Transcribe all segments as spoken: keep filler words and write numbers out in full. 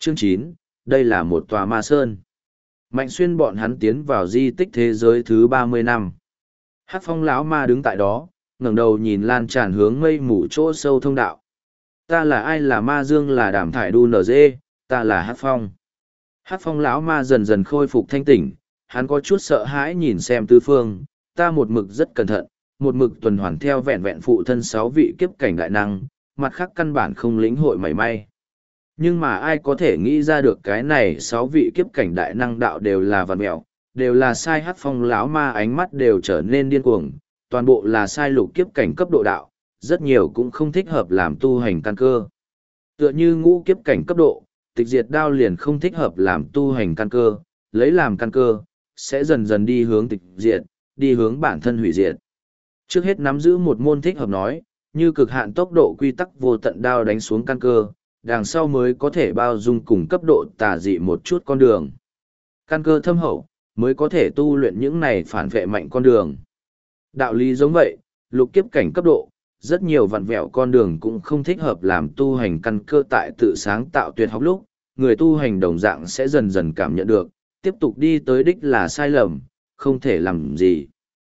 Chương chín, đây là một tòa ma sơn. Mạnh Xuyên bọn hắn tiến vào di tích thế giới thứ ba mươi năm. Hắc Phong lão ma đứng tại đó, ngẩng đầu nhìn lan tràn hướng mây mù chỗ sâu thông đạo. Ta là ai? Là ma dương, là Đàm Thải Đu nở dê, ta là Hắc Phong. Hắc Phong lão ma dần dần khôi phục thanh tỉnh, hắn có chút sợ hãi nhìn xem tứ phương, ta một mực rất cẩn thận, một mực tuần hoàn theo vẹn vẹn phụ thân sáu vị kiếp cảnh đại năng, mặt khác căn bản không lĩnh hội mảy may. Nhưng mà ai có thể nghĩ ra được cái này sáu vị kiếp cảnh đại năng đạo đều là vằn mẹo, đều là sai. Hắc Phong lão ma ánh mắt đều trở nên điên cuồng, toàn bộ là sai lục kiếp cảnh cấp độ đạo, rất nhiều cũng không thích hợp làm tu hành căn cơ. Tựa như ngũ kiếp cảnh cấp độ, tịch diệt đao liền không thích hợp làm tu hành căn cơ, lấy làm căn cơ, sẽ dần dần đi hướng tịch diệt, đi hướng bản thân hủy diệt. Trước hết nắm giữ một môn thích hợp nói, như cực hạn tốc độ quy tắc vô tận đao đánh xuống căn cơ, đằng sau mới có thể bao dung cùng cấp độ tà dị một chút con đường. Căn cơ thâm hậu, mới có thể tu luyện những này phản vệ mạnh con đường. Đạo lý giống vậy, lục kiếp cảnh cấp độ, rất nhiều vặn vẹo con đường cũng không thích hợp làm tu hành căn cơ. Tại tự sáng tạo tuyệt học lúc, người tu hành đồng dạng sẽ dần dần cảm nhận được, tiếp tục đi tới đích là sai lầm, không thể làm gì.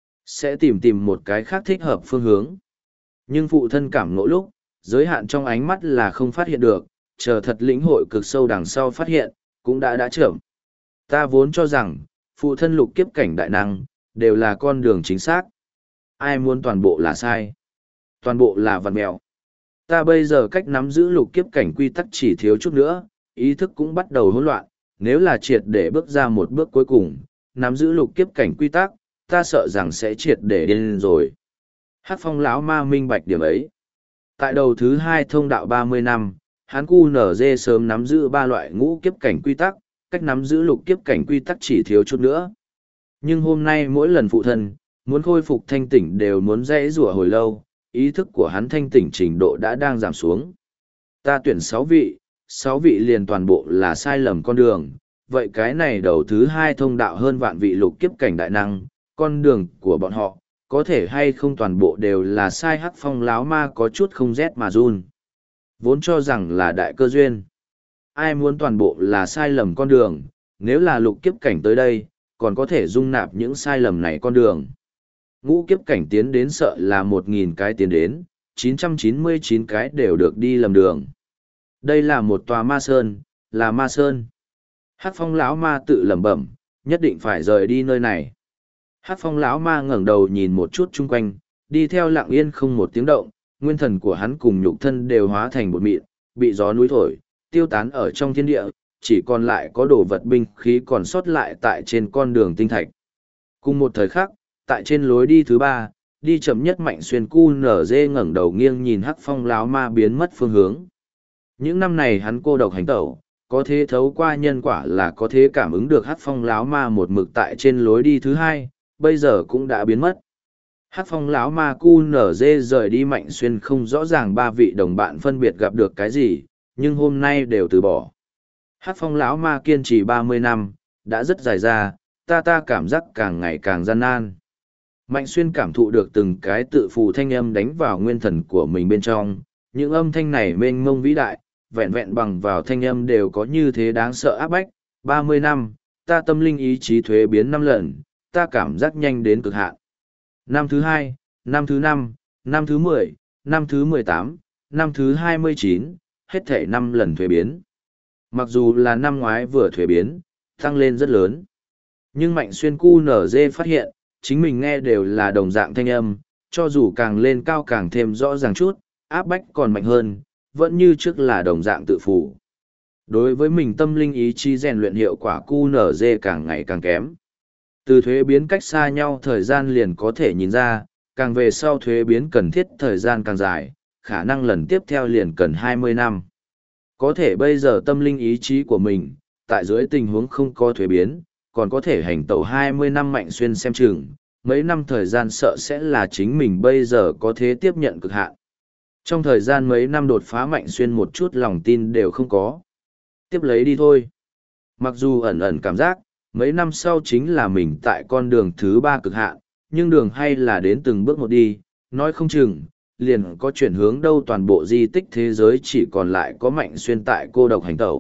Sẽ tìm tìm một cái khác thích hợp phương hướng. Nhưng phụ thân cảm ngộ lúc, giới hạn trong ánh mắt là không phát hiện được, chờ thật lĩnh hội cực sâu đằng sau phát hiện, cũng đã đã chậm. Ta vốn cho rằng, phụ thân lục kiếp cảnh đại năng, đều là con đường chính xác. Ai muốn toàn bộ là sai, toàn bộ là vằn mèo. Ta bây giờ cách nắm giữ lục kiếp cảnh quy tắc chỉ thiếu chút nữa, ý thức cũng bắt đầu hỗn loạn, nếu là triệt để bước ra một bước cuối cùng, nắm giữ lục kiếp cảnh quy tắc, ta sợ rằng sẽ triệt để điên rồi. Hắc Phong lão ma minh bạch điểm ấy. Tại đầu thứ hai thông đạo ba mươi năm, hắn cu nở dê sớm nắm giữ ba loại ngũ kiếp cảnh quy tắc, cách nắm giữ lục kiếp cảnh quy tắc chỉ thiếu chút nữa. Nhưng hôm nay mỗi lần phụ thân, muốn khôi phục thanh tỉnh đều muốn dãy rủa hồi lâu, ý thức của hắn thanh tỉnh trình độ đã đang giảm xuống. Ta tuyển sáu vị, sáu vị liền toàn bộ là sai lầm con đường, vậy cái này đầu thứ hai thông đạo hơn vạn vị lục kiếp cảnh đại năng, con đường của bọn họ, có thể hay không toàn bộ đều là sai. Hắc Phong láo ma có chút không rét mà run. Vốn cho rằng là đại cơ duyên. Ai muốn toàn bộ là sai lầm con đường, nếu là lục kiếp cảnh tới đây, còn có thể dung nạp những sai lầm này con đường. Ngũ kiếp cảnh tiến đến sợ là một nghìn cái tiến đến, chín trăm chín mươi chín cái đều được đi lầm đường. Đây là một tòa ma sơn, là ma sơn. Hắc Phong lão ma tự lẩm bẩm, nhất định phải rời đi nơi này. Hắc Phong lão ma ngẩng đầu nhìn một chút chung quanh, đi theo lặng yên không một tiếng động, nguyên thần của hắn cùng nhục thân đều hóa thành bột mịn, bị gió núi thổi, tiêu tán ở trong thiên địa, chỉ còn lại có đồ vật binh khí còn sót lại tại trên con đường tinh thạch. Cùng một thời khắc, tại trên lối đi thứ ba, đi chậm nhất Mạnh Xuyên cu nở dê ngẩng đầu nghiêng nhìn Hắc Phong lão ma biến mất phương hướng. Những năm này hắn cô độc hành tẩu, có thế thấu qua nhân quả là có thế cảm ứng được Hắc Phong lão ma một mực tại trên lối đi thứ hai, bây giờ cũng đã biến mất. Hắc Phong lão ma cu nở dê rời đi Mạnh Xuyên không rõ ràng ba vị đồng bạn phân biệt gặp được cái gì, nhưng hôm nay đều từ bỏ. Hắc Phong lão ma kiên trì ba mươi năm, đã rất dài ra, ta ta cảm giác càng ngày càng gian nan. Mạnh Xuyên cảm thụ được từng cái tự phù thanh âm đánh vào nguyên thần của mình bên trong, những âm thanh này mênh mông vĩ đại, vẹn vẹn bằng vào thanh âm đều có như thế đáng sợ áp bách. ba mươi năm, ta tâm linh ý chí thuế biến năm lần, ta cảm giác nhanh đến cực hạn. Năm thứ hai, năm thứ năm, năm thứ mười, năm thứ mười tám, năm thứ hai mươi chín, hết thể năm lần thuế biến. Mặc dù là năm ngoái vừa thuế biến, tăng lên rất lớn. Nhưng Mạnh Xuyên cu nở dê phát hiện, chính mình nghe đều là đồng dạng thanh âm, cho dù càng lên cao càng thêm rõ ràng chút, áp bách còn mạnh hơn, vẫn như trước là đồng dạng tự phủ. Đối với mình tâm linh ý chí rèn luyện hiệu quả cu nở dê càng ngày càng kém. Từ thuế biến cách xa nhau thời gian liền có thể nhìn ra, càng về sau thuế biến cần thiết thời gian càng dài, khả năng lần tiếp theo liền cần hai mươi năm. Có thể bây giờ tâm linh ý chí của mình, tại dưới tình huống không có thuế biến, còn có thể hành tẩu hai mươi năm Mạnh Xuyên xem chừng, mấy năm thời gian sợ sẽ là chính mình bây giờ có thể tiếp nhận cực hạn. Trong thời gian mấy năm đột phá Mạnh Xuyên một chút lòng tin đều không có. Tiếp lấy đi thôi. Mặc dù ẩn ẩn cảm giác, mấy năm sau chính là mình tại con đường thứ ba cực hạn, nhưng đường hay là đến từng bước một đi, nói không chừng, liền có chuyển hướng đâu toàn bộ di tích thế giới chỉ còn lại có Mạnh Xuyên tại cô độc hành tẩu,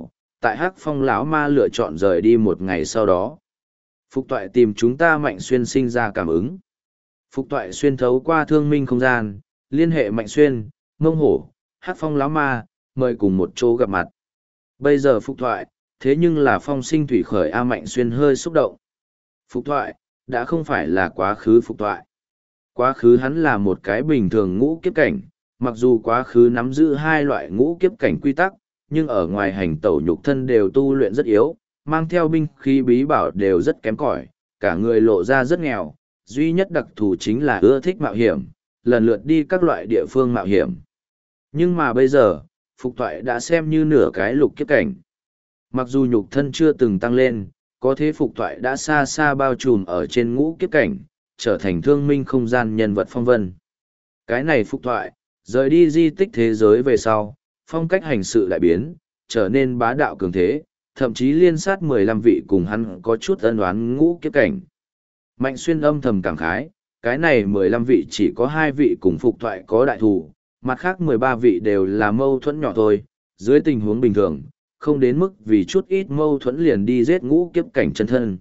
tại Hắc Phong lão ma lựa chọn rời đi một ngày sau đó. Phục Toại tìm chúng ta Mạnh Xuyên sinh ra cảm ứng. Phục Toại xuyên thấu qua thương minh không gian, liên hệ Mạnh Xuyên, Mông Hổ, Hắc Phong lão ma, mời cùng một chỗ gặp mặt. Bây giờ Phục Toại, thế nhưng là phong sinh thủy khởi A Mạnh Xuyên hơi xúc động. Phục Toại, đã không phải là quá khứ Phục Toại. Quá khứ hắn là một cái bình thường ngũ kiếp cảnh, mặc dù quá khứ nắm giữ hai loại ngũ kiếp cảnh quy tắc, nhưng ở ngoài hành tẩu nhục thân đều tu luyện rất yếu, mang theo binh khí bí bảo đều rất kém cỏi, cả người lộ ra rất nghèo, duy nhất đặc thù chính là ưa thích mạo hiểm, lần lượt đi các loại địa phương mạo hiểm. Nhưng mà bây giờ, Phục Toại đã xem như nửa cái lục kiếp cảnh. Mặc dù nhục thân chưa từng tăng lên, có thế Phục Toại đã xa xa bao trùm ở trên ngũ kiếp cảnh, trở thành thương minh không gian nhân vật phong vân. Cái này Phục Toại, rời đi di tích thế giới về sau, phong cách hành sự lại biến, trở nên bá đạo cường thế, thậm chí liên sát mười lăm vị cùng hắn có chút ân oán ngũ kiếp cảnh. Mạnh Xuyên âm thầm cảm khái, cái này mười lăm vị chỉ có hai vị cùng Phục Toại có đại thù, mặt khác mười ba vị đều là mâu thuẫn nhỏ thôi, dưới tình huống bình thường, không đến mức vì chút ít mâu thuẫn liền đi giết ngũ kiếp cảnh chân thân.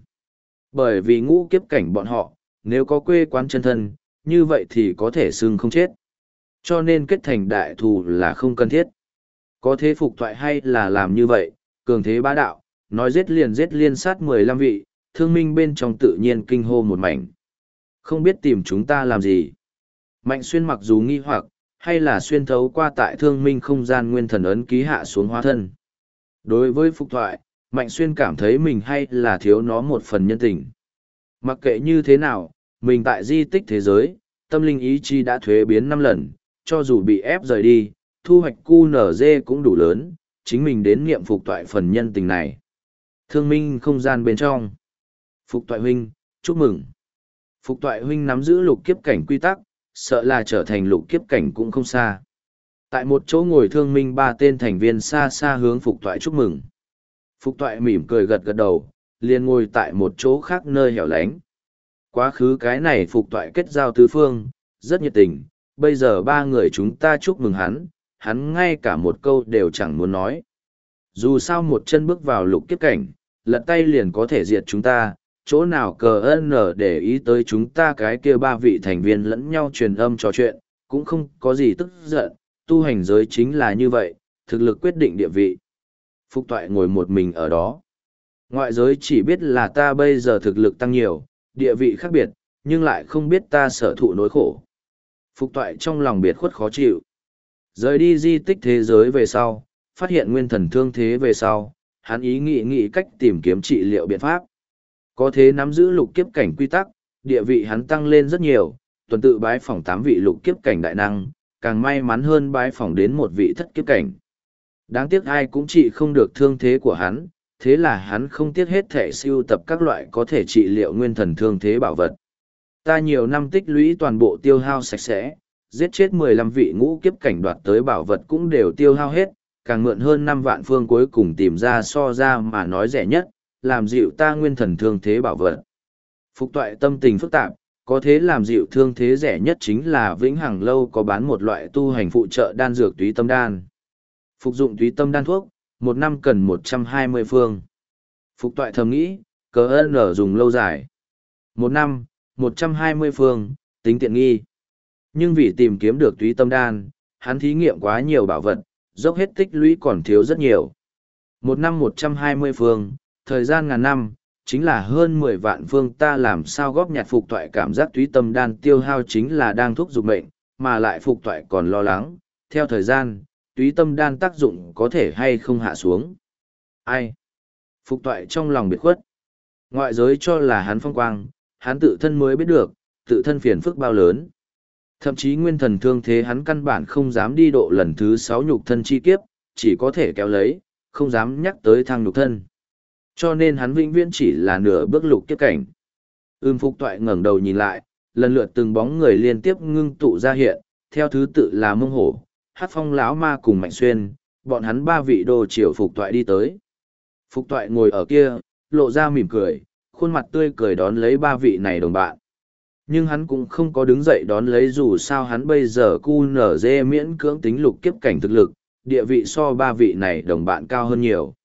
Bởi vì ngũ kiếp cảnh bọn họ, nếu có quê quán chân thân, như vậy thì có thể xưng không chết. Cho nên kết thành đại thù là không cần thiết. Có thế Phục Toại hay là làm như vậy, cường thế bá đạo, nói giết liền giết liên sát mười lăm vị, thương minh bên trong tự nhiên kinh hô một mảnh. Không biết tìm chúng ta làm gì. Mạnh Xuyên mặc dù nghi hoặc, hay là xuyên thấu qua tại thương minh không gian nguyên thần ấn ký hạ xuống hóa thân. Đối với Phục Toại, Mạnh Xuyên cảm thấy mình hay là thiếu nó một phần nhân tình. Mặc kệ như thế nào, mình tại di tích thế giới, tâm linh ý chí đã thuế biến năm lần, cho dù bị ép rời đi, thu hoạch cu nở dê cũng đủ lớn, chính mình đến nghiệm Phục Toại phần nhân tình này. Thương minh không gian bên trong. Phục Toại huynh, chúc mừng. Phục Toại huynh nắm giữ lục kiếp cảnh quy tắc, sợ là trở thành lục kiếp cảnh cũng không xa. Tại một chỗ ngồi thương minh ba tên thành viên xa xa hướng Phục Toại chúc mừng. Phục Toại mỉm cười gật gật đầu, liền ngồi tại một chỗ khác nơi hẻo lánh. Quá khứ cái này Phục Toại kết giao tứ phương, rất nhiệt tình, bây giờ ba người chúng ta chúc mừng hắn, hắn ngay cả một câu đều chẳng muốn nói. Dù sao một chân bước vào lục kiếp cảnh, lật tay liền có thể diệt chúng ta, chỗ nào cờ ơn nở để ý tới chúng ta cái kia ba vị thành viên lẫn nhau truyền âm trò chuyện, cũng không có gì tức giận, tu hành giới chính là như vậy, thực lực quyết định địa vị. Phục Toại ngồi một mình ở đó. Ngoại giới chỉ biết là ta bây giờ thực lực tăng nhiều, địa vị khác biệt, nhưng lại không biết ta sở thụ nỗi khổ. Phục Toại trong lòng biệt khuất khó chịu. Rời đi di tích thế giới về sau, phát hiện nguyên thần thương thế về sau, hắn ý nghĩ nghĩ cách tìm kiếm trị liệu biện pháp. Có thế nắm giữ lục kiếp cảnh quy tắc, địa vị hắn tăng lên rất nhiều, tuần tự bái phỏng tám vị lục kiếp cảnh đại năng, càng may mắn hơn bái phỏng đến một vị thất kiếp cảnh. Đáng tiếc ai cũng trị không được thương thế của hắn, thế là hắn không tiếc hết thể siêu tập các loại có thể trị liệu nguyên thần thương thế bảo vật. Ta nhiều năm tích lũy toàn bộ tiêu hao sạch sẽ, giết chết mười lăm vị ngũ kiếp cảnh đoạt tới bảo vật cũng đều tiêu hao hết, càng mượn hơn năm vạn phương cuối cùng tìm ra so ra mà nói rẻ nhất, làm dịu ta nguyên thần thương thế bảo vật. Phục Toại tâm tình phức tạp, có thế làm dịu thương thế rẻ nhất chính là Vĩnh Hằng Lâu có bán một loại tu hành phụ trợ đan dược túy tâm đan. Phục dụng túy tâm đan thuốc, một năm cần một trăm hai mươi phương. Phục Toại thầm nghĩ, cờ ơn ở dùng lâu dài. Một năm, một trăm hai mươi phương, tính tiện nghi. Nhưng vì tìm kiếm được túy tâm đan, hắn thí nghiệm quá nhiều bảo vật, dốc hết tích lũy còn thiếu rất nhiều. Một năm một trăm hai mươi phương, thời gian ngàn năm, chính là hơn mười vạn phương, ta làm sao góp nhặt. Phục Toại cảm giác túy tâm đan tiêu hao chính là đang thúc giục mệnh, mà lại Phục Toại còn lo lắng, theo thời gian, túy tâm đan tác dụng có thể hay không hạ xuống. Ai? Phục Toại trong lòng biệt khuất. Ngoại giới cho là hắn phong quang, hắn tự thân mới biết được, tự thân phiền phức bao lớn. Thậm chí nguyên thần thương thế hắn căn bản không dám đi độ lần thứ sáu nhục thân chi kiếp, chỉ có thể kéo lấy, không dám nhắc tới thăng nhục thân. Cho nên hắn vĩnh viễn chỉ là nửa bước lục kiếp cảnh. Ưm Phục Toại ngẩng đầu nhìn lại, lần lượt từng bóng người liên tiếp ngưng tụ ra hiện, theo thứ tự là Mông Hổ, Hát Phong lão ma cùng Mạnh Xuyên, bọn hắn ba vị đồ triều Phục Toại đi tới. Phục Toại ngồi ở kia, lộ ra mỉm cười, khuôn mặt tươi cười đón lấy ba vị này đồng bạn. Nhưng hắn cũng không có đứng dậy đón lấy, dù sao hắn bây giờ cu nở dê miễn cưỡng tính lục kiếp cảnh thực lực, địa vị so ba vị này đồng bạn cao hơn nhiều.